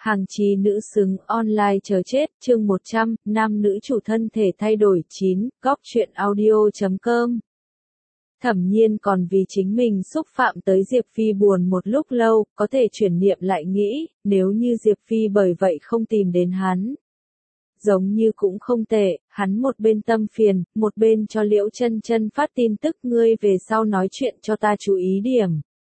Hàng chí nữ xứng online chờ chết, chương 100, nam nữ chủ thân thể thay đổi 9, góc truyện audio.com. Thẩm Nhiên còn vì chính mình xúc phạm tới Diệp Phi buồn một lúc lâu, có thể chuyển niệm lại nghĩ, nếu như Diệp Phi bởi vậy không tìm đến hắn. Giống như cũng không tệ, hắn một bên tâm phiền, một bên cho Liễu Chân Chân phát tin tức ngươi về sau nói chuyện cho ta chú ý điểm.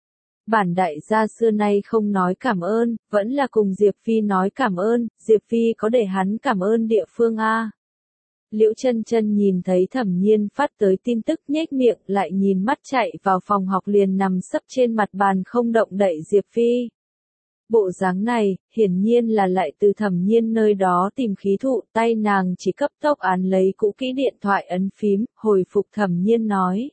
Bản đại gia xưa nay không nói cảm ơn, vẫn là cùng Diệp Phi nói cảm ơn, Diệp Phi có để hắn cảm ơn địa phương a. Liễu Chân Chân nhìn thấy Thẩm Nhiên phát tới tin tức nhếch miệng lại nhìn mắt chạy vào phòng học liền nằm sấp trên mặt bàn không động đậy Diệp Phi. Bộ dáng này, hiển nhiên là lại từ Thẩm Nhiên nơi đó tìm khí thụ, tay nàng chỉ cấp tốc án lấy cũ kỹ điện thoại ấn phím, hồi phục Thẩm Nhiên nói.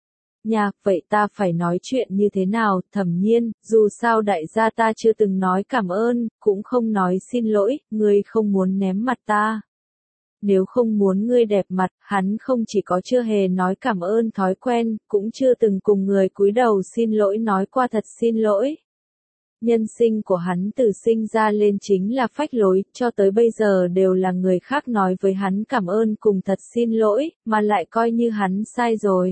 Nha, vậy ta phải nói chuyện như thế nào, Thẩm Nhiên, dù sao đại gia ta chưa từng nói cảm ơn, cũng không nói xin lỗi, ngươi không muốn ném mặt ta. Nếu không muốn ngươi đẹp mặt, hắn không chỉ có chưa hề nói cảm ơn thói quen, cũng chưa từng cùng người cúi đầu xin lỗi nói qua thật xin lỗi. Nhân sinh của hắn từ sinh ra lên chính là phách lối, cho tới bây giờ đều là người khác nói với hắn cảm ơn cùng thật xin lỗi, mà lại coi như hắn sai rồi.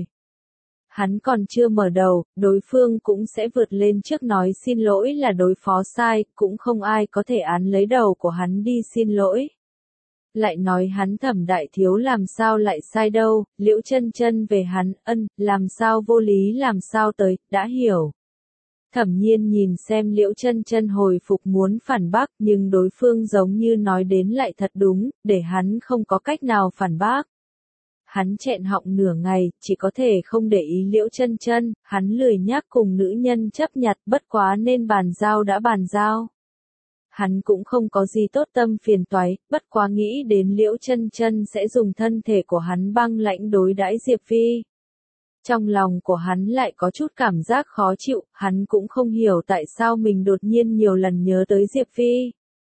Hắn còn chưa mở đầu, đối phương cũng sẽ vượt lên trước nói xin lỗi là đối phó sai, cũng không ai có thể án lấy đầu của hắn đi xin lỗi. Lại nói hắn Thẩm đại thiếu làm sao lại sai đâu, Liễu Chân Chân về hắn, làm sao vô lý làm sao tới, đã hiểu. Thẩm Nhiên nhìn xem Liễu Chân Chân hồi phục muốn phản bác nhưng đối phương giống như nói đến lại thật đúng, để hắn không có cách nào phản bác. Hắn nghẹn họng nửa ngày, chỉ có thể không để ý Liễu Chân Chân, hắn lười nhác cùng nữ nhân chấp nhặt bất quá nên bàn giao đã bàn giao. Hắn cũng không có gì tốt tâm phiền toái, bất quá nghĩ đến Liễu Chân Chân sẽ dùng thân thể của hắn băng lãnh đối đãi Diệp Phi. Trong lòng của hắn lại có chút cảm giác khó chịu, hắn cũng không hiểu tại sao mình đột nhiên nhiều lần nhớ tới Diệp Phi.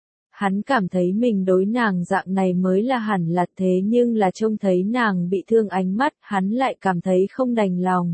Hắn cảm thấy mình đối nàng dạng này mới là hẳn là thế nhưng là trông thấy nàng bị thương ánh mắt, hắn lại cảm thấy không đành lòng.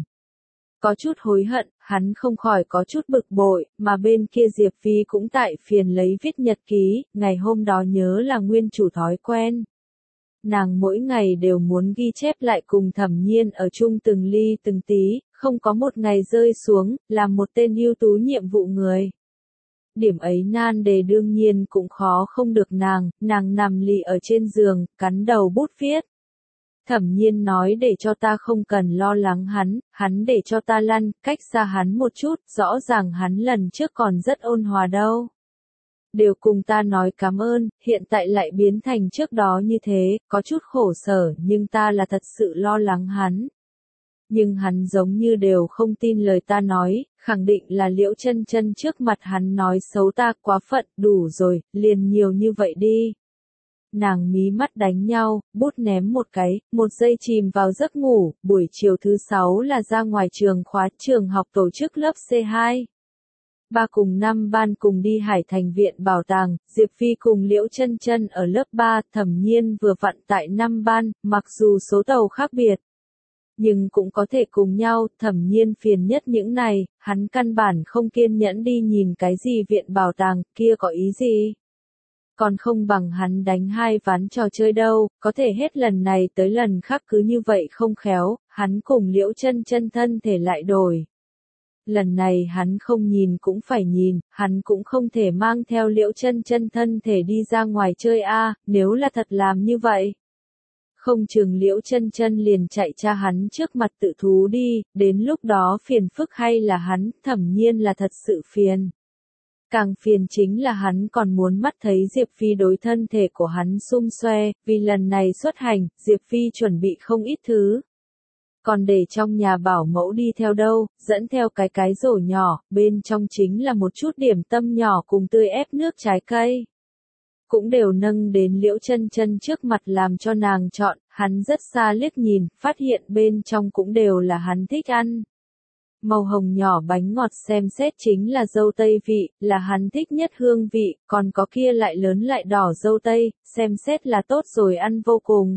Có chút hối hận, hắn không khỏi có chút bực bội, mà bên kia Diệp Phi cũng tại phiền lấy viết nhật ký, ngày hôm đó nhớ là nguyên chủ thói quen. Nàng mỗi ngày đều muốn ghi chép lại cùng Thẩm Nhiên ở chung từng ly từng tí, không có một ngày rơi xuống, làm một tên ưu tú nhiệm vụ người. Điểm ấy nan đề đương nhiên cũng khó không được nàng nằm lì ở trên giường, cắn đầu bút viết. Thẩm Nhiên nói để cho ta không cần lo lắng hắn để cho ta lăn, cách xa hắn một chút, rõ ràng hắn lần trước còn rất ôn hòa đâu. Đều cùng ta nói cảm ơn, hiện tại lại biến thành trước đó như thế, có chút khổ sở nhưng ta là thật sự lo lắng hắn. Nhưng hắn giống như đều không tin lời ta nói, khẳng định là Liễu Chân Chân trước mặt hắn nói xấu ta quá phận, đủ rồi, liền nhiều như vậy đi. Nàng mí mắt đánh nhau, bút ném một cái, một giây chìm vào giấc ngủ, buổi chiều thứ 6 là ra ngoài trường khóa trường học tổ chức lớp C2. 3 cùng 5 ban cùng đi Hải Thành viện bảo tàng, Diệp Phi cùng Liễu Chân Chân ở lớp 3, Thẩm Nhiên vừa vặn tại 5 ban, mặc dù số tàu khác biệt. Nhưng cũng có thể cùng nhau, Thẩm Nhiên phiền nhất những này, hắn căn bản không kiên nhẫn đi nhìn cái gì viện bảo tàng, kia có ý gì. Còn không bằng hắn đánh 2 ván trò chơi đâu, có thể hết lần này tới lần khác cứ như vậy không khéo, hắn cùng Liễu Chân Chân thân thể lại đổi. Lần này hắn không nhìn cũng phải nhìn, hắn cũng không thể mang theo Liễu Chân Chân thân thể đi ra ngoài chơi nếu là thật làm như vậy. Không chừng Liễu Chân Chân liền chạy cha hắn trước mặt tự thú đi, đến lúc đó phiền phức hay là hắn, Thẩm Nhiên là thật sự phiền. Càng phiền chính là hắn còn muốn mắt thấy Diệp Phi đối thân thể của hắn xum xoe, vì lần này xuất hành, Diệp Phi chuẩn bị không ít thứ. Còn để trong nhà bảo mẫu đi theo đâu, dẫn theo cái rổ nhỏ, bên trong chính là một chút điểm tâm nhỏ cùng tươi ép nước trái cây. Cũng đều nâng đến Liễu Chân Chân trước mặt làm cho nàng chọn, hắn rất xa liếc nhìn, phát hiện bên trong cũng đều là hắn thích ăn. Màu hồng nhỏ bánh ngọt xem xét chính là dâu tây vị, là hắn thích nhất hương vị, còn có kia lại lớn lại đỏ dâu tây, xem xét là tốt rồi ăn vô cùng.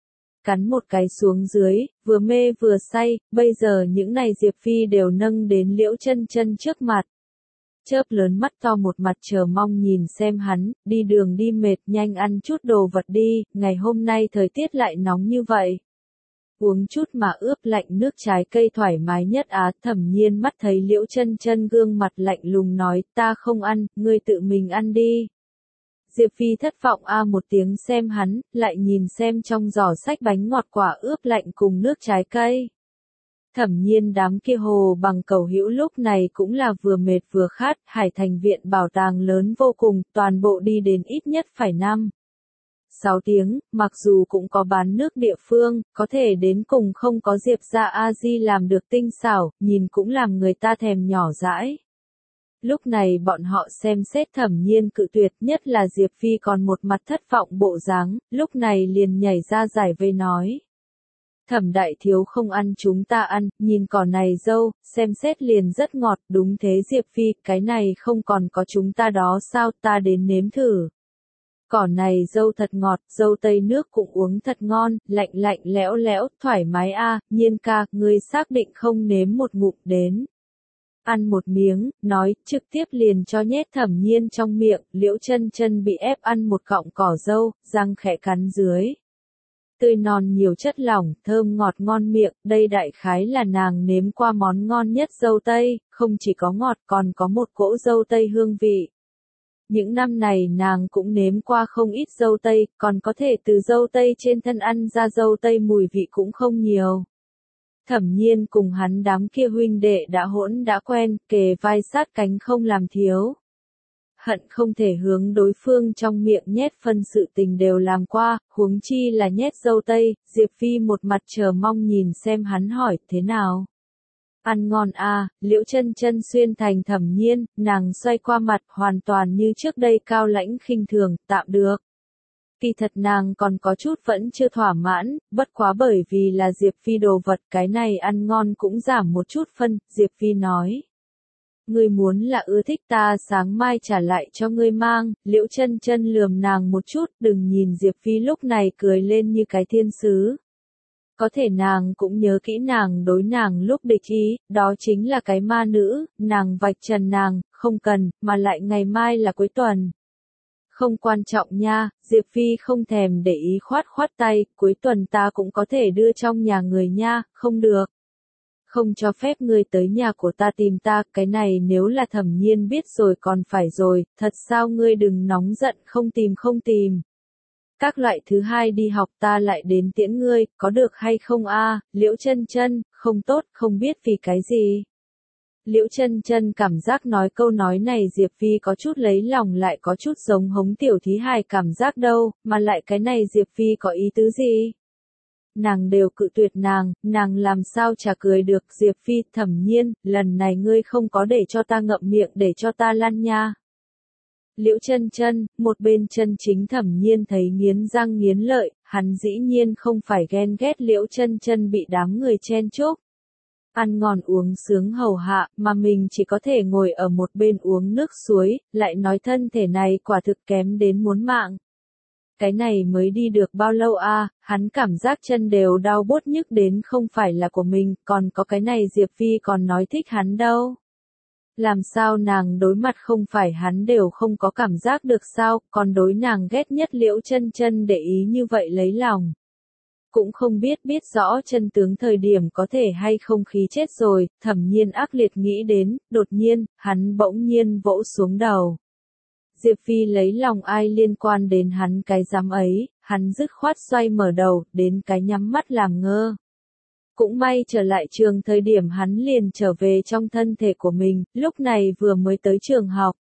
Cắn một cái xuống dưới, vừa mê vừa say, bây giờ những này Diệp Phi đều nâng đến Liễu Chân Chân trước mặt. chớp lớn mắt to một mặt chờ mong nhìn xem hắn, đi đường đi mệt nhanh ăn chút đồ vật đi, ngày hôm nay thời tiết lại nóng như vậy. Uống chút mà ướp lạnh nước trái cây thoải mái nhất á. Thẩm Nhiên mắt thấy Liễu Chân Chân gương mặt lạnh lùng nói, ta không ăn, ngươi tự mình ăn đi. Diệp Phi thất vọng một tiếng xem hắn, lại nhìn xem trong giỏ sách bánh ngọt quả ướp lạnh cùng nước trái cây. Thẩm Nhiên đám kia hồ bằng cầu hữu lúc này cũng là vừa mệt vừa khát, Hải Thành viện bảo tàng lớn vô cùng, toàn bộ đi đến ít nhất phải 5-6 tiếng, mặc dù cũng có bán nước địa phương, có thể đến cùng không có Diệp gia A Di làm được tinh xảo, nhìn cũng làm người ta thèm nhỏ dãi. Lúc này bọn họ xem xét Thẩm Nhiên cự tuyệt, nhất là Diệp Phi còn một mặt thất vọng bộ dáng, lúc này liền nhảy ra giải vây nói. Thẩm đại thiếu không ăn chúng ta ăn, nhìn cỏ này dâu, xem xét liền rất ngọt, đúng thế Diệp Phi, cái này không còn có chúng ta đó sao, ta đến nếm thử. Cỏ này dâu thật ngọt, dâu tây nước cũng uống thật ngon, lạnh lạnh lẽo lẽo, thoải mái Nhiên ca, ngươi xác định không nếm một ngụm đến. Ăn một miếng, nói, trực tiếp liền cho nhét Thẩm Nhiên trong miệng, Liễu Chân Chân bị ép ăn một cọng cỏ dâu, răng khẽ cắn dưới. Tươi non nhiều chất lỏng, thơm ngọt ngon miệng, đây đại khái là nàng nếm qua món ngon nhất dâu tây, không chỉ có ngọt còn có một cỗ dâu tây hương vị. Những năm này nàng cũng nếm qua không ít dâu tây, còn có thể từ dâu tây trên thân ăn ra dâu tây mùi vị cũng không nhiều. Thẩm Nhiên cùng hắn đám kia huynh đệ đã hỗn đã quen, kề vai sát cánh không làm thiếu. Hận không thể hướng đối phương trong miệng nhét phân sự tình đều làm qua, huống chi là nhét dâu tây. Diệp Phi một mặt chờ mong nhìn xem hắn hỏi, thế nào? Ăn ngon Liễu Chân Chân xuyên thành Thẩm Nhiên, nàng xoay qua mặt hoàn toàn như trước đây cao lãnh khinh thường, tạm được. Kỳ thật nàng còn có chút vẫn chưa thỏa mãn, bất quá bởi vì là Diệp Phi đồ vật cái này ăn ngon cũng giảm một chút phân, Diệp Phi nói. Ngươi muốn là ưa thích ta sáng mai trả lại cho ngươi mang, Liễu Chân Chân lườm nàng một chút, đừng nhìn Diệp Phi lúc này cười lên như cái thiên sứ. Có thể nàng cũng nhớ kỹ nàng đối nàng lúc địch ý, đó chính là cái ma nữ, nàng vạch trần nàng, không cần, mà lại ngày mai là cuối tuần. Không quan trọng nha, Diệp Phi không thèm để ý khoát khoát tay, cuối tuần ta cũng có thể đưa trong nhà người nha, không được. Không cho phép ngươi tới nhà của ta tìm ta, cái này nếu là Thẩm Nhiên biết rồi còn phải rồi, thật sao ngươi đừng nóng giận không tìm. Các loại thứ hai đi học ta lại đến tiễn ngươi, có được hay không Liễu Chân Chân, không tốt, không biết vì cái gì. Liễu Chân Chân cảm giác nói câu nói này Diệp Phi có chút lấy lòng lại có chút giống hống tiểu thí hài cảm giác đâu, mà lại cái này Diệp Phi có ý tứ gì? Nàng đều cự tuyệt nàng làm sao chả cười được Diệp Phi. Thẩm Nhiên, lần này ngươi không có để cho ta ngậm miệng để cho ta lăn nha. Liễu Chân Chân, một bên chân chính Thẩm Nhiên thấy nghiến răng nghiến lợi, hắn dĩ nhiên không phải ghen ghét Liễu Chân Chân bị đám người chen chúc. Ăn ngon uống sướng hầu hạ, mà mình chỉ có thể ngồi ở một bên uống nước suối, lại nói thân thể này quả thực kém đến muốn mạng. Cái này mới đi được bao lâu hắn cảm giác chân đều đau bốt nhức đến không phải là của mình, còn có cái này Diệp Phi còn nói thích hắn đâu. Làm sao nàng đối mặt không phải hắn đều không có cảm giác được sao, còn đối nàng ghét nhất Liễu Chân Chân để ý như vậy lấy lòng. Cũng không biết rõ chân tướng thời điểm có thể hay không khí chết rồi, Thẩm Nhiên ác liệt nghĩ đến, đột nhiên, hắn bỗng nhiên vỗ xuống đầu. Diệp Phi lấy lòng ai liên quan đến hắn cái dám ấy, hắn dứt khoát xoay mở đầu, đến cái nhắm mắt làm ngơ. Cũng may trở lại trường thời điểm hắn liền trở về trong thân thể của mình, lúc này vừa mới tới trường học.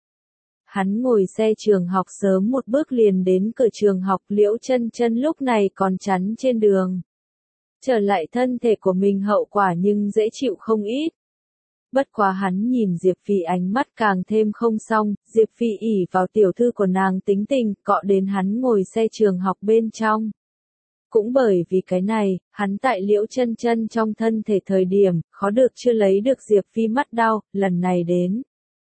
Hắn ngồi xe trường học sớm một bước liền đến cửa trường học, Liễu Chân Chân lúc này còn chắn trên đường. Trở lại thân thể của mình hậu quả nhưng dễ chịu không ít. Bất quá hắn nhìn Diệp Phi ánh mắt càng thêm không xong, Diệp Phi ỷ vào tiểu thư của nàng tính tình, cọ đến hắn ngồi xe trường học bên trong. Cũng bởi vì cái này, hắn tại Liễu Chân Chân trong thân thể thời điểm, khó được chưa lấy được Diệp Phi mắt đau, lần này đến.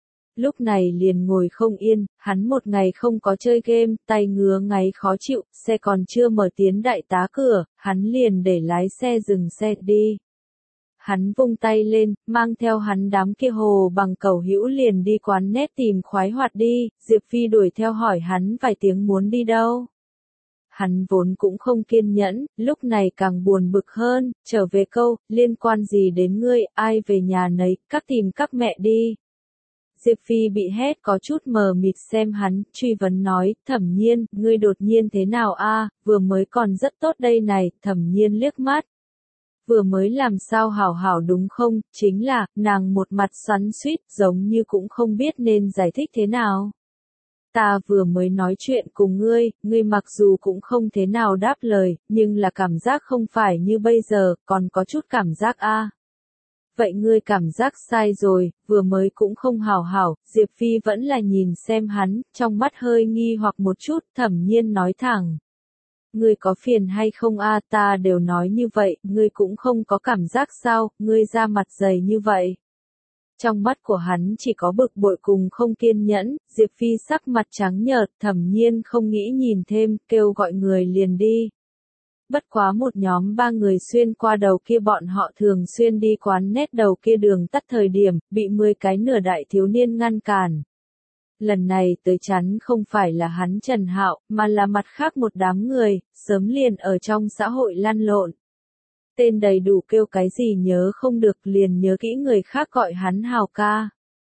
Lúc này liền ngồi không yên, hắn một ngày không có chơi game, tay ngứa ngáy khó chịu, xe còn chưa mở tiến đại tá cửa, hắn liền để lái xe dừng xe đi. hắn vung tay lên, mang theo hắn đám kia hồ bằng cầu hữu liền đi quán nét tìm khoái hoạt đi, Diệp Phi đuổi theo hỏi hắn vài tiếng muốn đi đâu. Hắn vốn cũng không kiên nhẫn, lúc này càng buồn bực hơn, trở về câu, liên quan gì đến ngươi, ai về nhà nấy, các tìm các mẹ đi. Diệp Phi bị hét có chút mờ mịt xem hắn, truy vấn nói, Thẩm Nhiên, ngươi đột nhiên thế nào a? Vừa mới còn rất tốt đây này, Thẩm Nhiên liếc mắt. Vừa mới làm sao hảo hảo đúng không, chính là, nàng một mặt xoắn xuýt, giống như cũng không biết nên giải thích thế nào. Ta vừa mới nói chuyện cùng ngươi mặc dù cũng không thế nào đáp lời, nhưng là cảm giác không phải như bây giờ, còn có chút cảm giác a. Vậy ngươi cảm giác sai rồi, vừa mới cũng không hảo hảo, Diệp Phi vẫn là nhìn xem hắn, trong mắt hơi nghi hoặc một chút, Thẩm Nhiên nói thẳng. Ngươi có phiền hay không a? Ta đều nói như vậy, ngươi cũng không có cảm giác sao, ngươi ra mặt dày như vậy. Trong mắt của hắn chỉ có bực bội cùng không kiên nhẫn, Diệp Phi sắc mặt trắng nhợt, Thẩm Nhiên không nghĩ nhìn thêm, kêu gọi người liền đi. Bất quá một nhóm 3 người xuyên qua đầu kia bọn họ thường xuyên đi quán nét đầu kia đường tắt thời điểm, bị 10 cái nửa đại thiếu niên ngăn cản. Lần này tới chắn không phải là hắn Trần Hạo, mà là mặt khác một đám người, sớm liền ở trong xã hội lăn lộn. Tên đầy đủ kêu cái gì nhớ không được liền nhớ kỹ người khác gọi hắn Hào ca.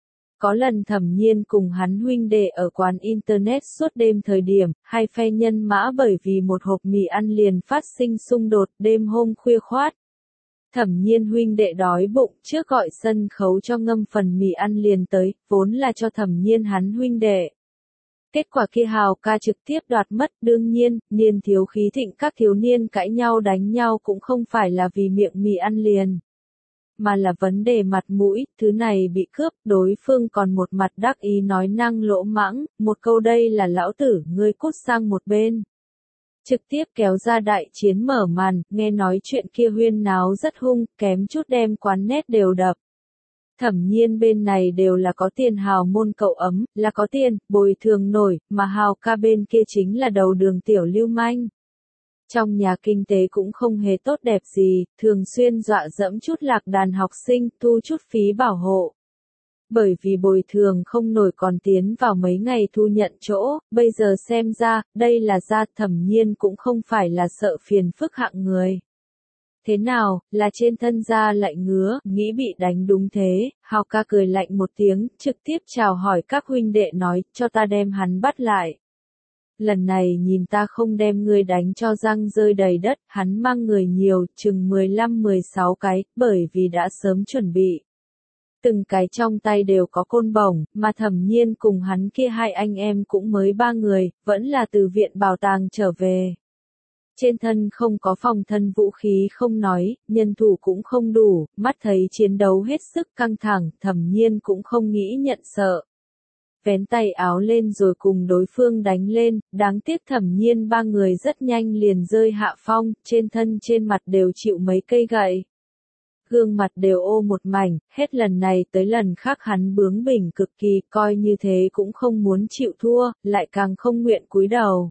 Có lần Thẩm Nhiên cùng hắn huynh đệ ở quán internet suốt đêm thời điểm, hai phe nhân mã bởi vì một hộp mì ăn liền phát sinh xung đột đêm hôm khuya khoát. Thẩm Nhiên huynh đệ đói bụng trước gọi sân khấu cho ngâm phần mì ăn liền tới, vốn là cho Thẩm Nhiên hắn huynh đệ. Kết quả kia Hào ca trực tiếp đoạt mất, đương nhiên, niên thiếu khí thịnh các thiếu niên cãi nhau đánh nhau cũng không phải là vì miệng mì ăn liền. Mà là vấn đề mặt mũi, thứ này bị cướp, đối phương còn một mặt đắc ý nói năng lỗ mãng, một câu đây là lão tử, ngươi cút sang một bên. Trực tiếp kéo ra đại chiến mở màn, nghe nói chuyện kia huyên náo rất hung, kém chút đem quán nét đều đập. Thẩm Nhiên bên này đều là có tiền hào môn cậu ấm, là có tiền, bồi thường nổi, mà Hào ca bên kia chính là đầu đường tiểu lưu manh. Trong nhà kinh tế cũng không hề tốt đẹp gì, thường xuyên dọa dẫm chút lạc đàn học sinh, thu chút phí bảo hộ. Bởi vì bồi thường không nổi còn tiến vào mấy ngày thu nhận chỗ, bây giờ xem ra, đây là ra Thẩm Nhiên cũng không phải là sợ phiền phức hạng người. Thế nào, là trên thân da lại ngứa, nghĩ bị đánh đúng thế, Hào ca cười lạnh một tiếng, trực tiếp chào hỏi các huynh đệ nói, cho ta đem hắn bắt lại. Lần này nhìn ta không đem ngươi đánh cho răng rơi đầy đất, hắn mang người nhiều, chừng 15-16 cái, bởi vì đã sớm chuẩn bị. Từng cái trong tay đều có côn bổng, mà Thẩm Nhiên cùng hắn kia hai anh em cũng mới 3 người, vẫn là từ viện bảo tàng trở về. Trên thân không có phòng thân vũ khí không nói, nhân thủ cũng không đủ, mắt thấy chiến đấu hết sức căng thẳng, Thẩm Nhiên cũng không nghĩ nhận sợ. Vén tay áo lên rồi cùng đối phương đánh lên, đáng tiếc Thẩm Nhiên 3 người rất nhanh liền rơi hạ phong, trên thân trên mặt đều chịu mấy cây gậy. Gương mặt đều ô một mảnh, hết lần này tới lần khác hắn bướng bỉnh cực kỳ, coi như thế cũng không muốn chịu thua, lại càng không nguyện cúi đầu.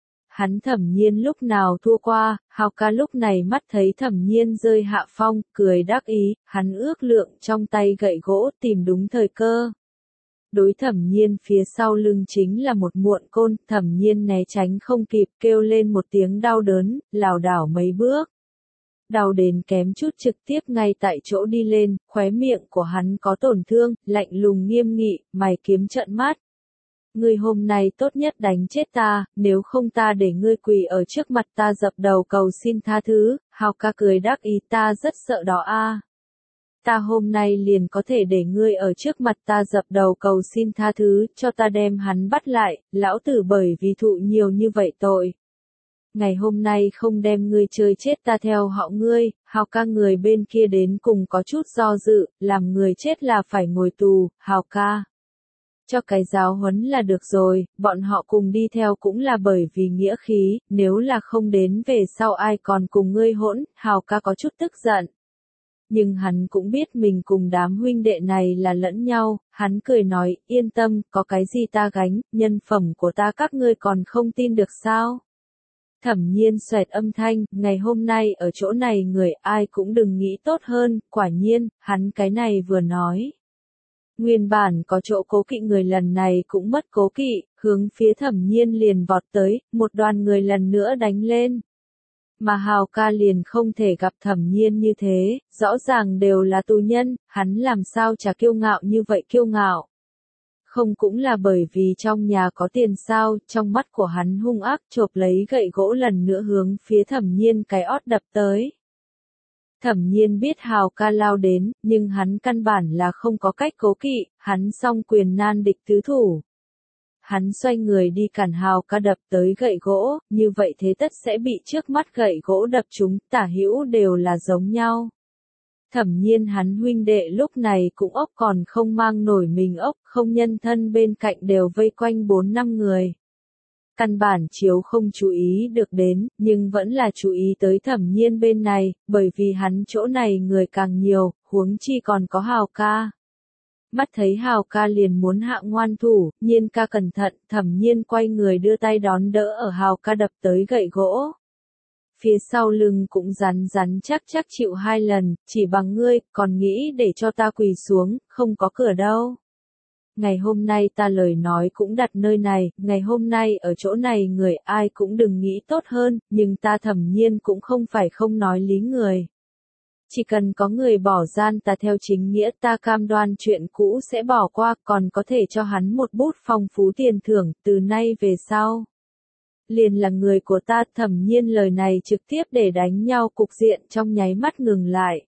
Hắn Thẩm Nhiên lúc nào thua qua, Hào ca lúc này mắt thấy Thẩm Nhiên rơi hạ phong, cười đắc ý, hắn ước lượng trong tay gậy gỗ tìm đúng thời cơ. Đối Thẩm Nhiên phía sau lưng chính là một muộn côn, Thẩm Nhiên né tránh không kịp kêu lên một tiếng đau đớn, lảo đảo mấy bước. Đau đến kém chút trực tiếp ngay tại chỗ đi lên, khóe miệng của hắn có tổn thương, lạnh lùng nghiêm nghị, mày kiếm trợn mắt. Ngươi hôm nay tốt nhất đánh chết ta, nếu không ta để ngươi quỳ ở trước mặt ta dập đầu cầu xin tha thứ, Hào ca cười đắc ý ta rất sợ đó a. Ta hôm nay liền có thể để ngươi ở trước mặt ta dập đầu cầu xin tha thứ, cho ta đem hắn bắt lại, lão tử bởi vì thụ nhiều như vậy tội. Ngày hôm nay không đem ngươi chơi chết ta theo họ ngươi, Hào ca người bên kia đến cùng có chút do dự, làm người chết là phải ngồi tù, Hào ca. Cho cái giáo huấn là được rồi, bọn họ cùng đi theo cũng là bởi vì nghĩa khí, nếu là không đến về sau ai còn cùng ngươi hỗn, Hào ca có chút tức giận. Nhưng hắn cũng biết mình cùng đám huynh đệ này là lẫn nhau, hắn cười nói, yên tâm, có cái gì ta gánh, nhân phẩm của ta các ngươi còn không tin được sao? Thẩm Nhiên xoẹt âm thanh, ngày hôm nay ở chỗ này người ai cũng đừng nghĩ tốt hơn, quả nhiên, hắn cái này vừa nói. Nguyên bản có chỗ cố kỵ người lần này cũng mất cố kỵ, hướng phía Thẩm Nhiên liền vọt tới, một đoàn người lần nữa đánh lên. Mà Hào ca liền không thể gặp Thẩm Nhiên như thế, rõ ràng đều là tù nhân, hắn làm sao chả kiêu ngạo như vậy kiêu ngạo. Không cũng là bởi vì trong nhà có tiền sao, trong mắt của hắn hung ác chộp lấy gậy gỗ lần nữa hướng phía Thẩm Nhiên cái ót đập tới. Thẩm Nhiên biết Hào ca lao đến, nhưng hắn căn bản là không có cách cố kỵ, hắn song quyền nan địch tứ thủ. Hắn xoay người đi cản Hào ca đập tới gậy gỗ, như vậy thế tất sẽ bị trước mắt gậy gỗ đập chúng, tả hữu đều là giống nhau. Thẩm Nhiên hắn huynh đệ lúc này cũng ốc còn không mang nổi mình ốc, không nhân thân bên cạnh đều vây quanh 4-5 người. Căn bản chiếu không chú ý được đến, nhưng vẫn là chú ý tới Thẩm Nhiên bên này, bởi vì hắn chỗ này người càng nhiều, huống chi còn có Hào ca. Mắt thấy Hào ca liền muốn hạ ngoan thủ, Nhiên ca cẩn thận, Thẩm Nhiên quay người đưa tay đón đỡ ở Hào ca đập tới gậy gỗ. Phía sau lưng cũng rắn rắn chắc chịu 2 lần, chỉ bằng ngươi, còn nghĩ để cho ta quỳ xuống, không có cửa đâu. Ngày hôm nay ta lời nói cũng đặt nơi này, ngày hôm nay ở chỗ này người ai cũng đừng nghĩ tốt hơn, nhưng ta Thẩm Nhiên cũng không phải không nói lý người. Chỉ cần có người bỏ gian ta theo chính nghĩa ta cam đoan chuyện cũ sẽ bỏ qua, còn có thể cho hắn một bút phong phú tiền thưởng, từ nay về sau. Liền là người của ta. Thẩm Nhiên lời này trực tiếp để đánh nhau cục diện trong nháy mắt ngừng lại.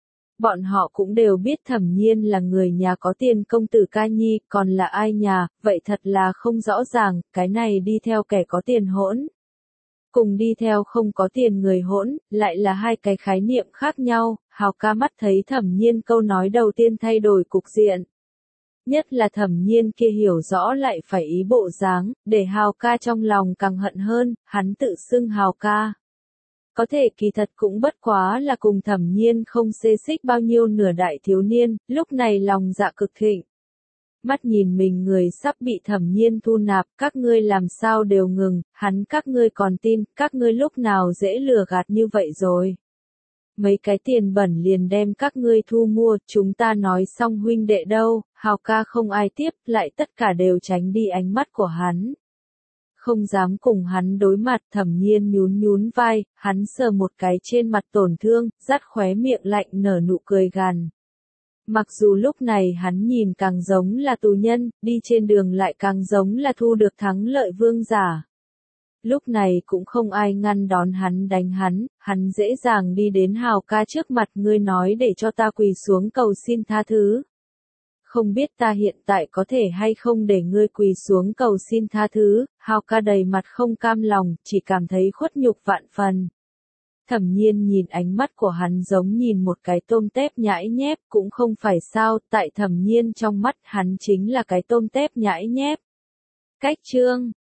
Bọn họ cũng đều biết Thẩm Nhiên là người nhà có tiền công tử ca nhi, còn là ai nhà, vậy thật là không rõ ràng, cái này đi theo kẻ có tiền hỗn. Cùng đi theo không có tiền người hỗn, lại là hai cái khái niệm khác nhau, Hào ca mắt thấy Thẩm Nhiên câu nói đầu tiên thay đổi cục diện. Nhất là Thẩm Nhiên kia hiểu rõ lại phải ý bộ dáng, để Hào ca trong lòng càng hận hơn, hắn tự xưng Hào ca. Có thể kỳ thật cũng bất quá là cùng Thẩm Nhiên không xê xích bao nhiêu nửa đại thiếu niên, lúc này lòng dạ cực thịnh. Mắt nhìn mình người sắp bị Thẩm Nhiên thu nạp, các ngươi làm sao đều ngừng, hắn các ngươi còn tin, các ngươi lúc nào dễ lừa gạt như vậy rồi. Mấy cái tiền bẩn liền đem các ngươi thu mua, chúng ta nói xong huynh đệ đâu, Hào ca không ai tiếp, lại tất cả đều tránh đi ánh mắt của hắn. Không dám cùng hắn đối mặt. Thẩm Nhiên nhún vai, hắn sờ một cái trên mặt tổn thương, dắt khóe miệng lạnh nở nụ cười gằn. Mặc dù lúc này hắn nhìn càng giống là tù nhân, đi trên đường lại càng giống là thu được thắng lợi vương giả. Lúc này cũng không ai ngăn đón hắn đánh hắn dễ dàng đi đến Hào ca trước mặt, ngươi nói để cho ta quỳ xuống cầu xin tha thứ. Không biết ta hiện tại có thể hay không để ngươi quỳ xuống cầu xin tha thứ, Hào ca đầy mặt không cam lòng, chỉ cảm thấy khuất nhục vạn phần. Thẩm Nhiên nhìn ánh mắt của hắn giống nhìn một cái tôm tép nhãi nhép, cũng không phải sao, tại Thẩm Nhiên trong mắt hắn chính là cái tôm tép nhãi nhép. Cách chương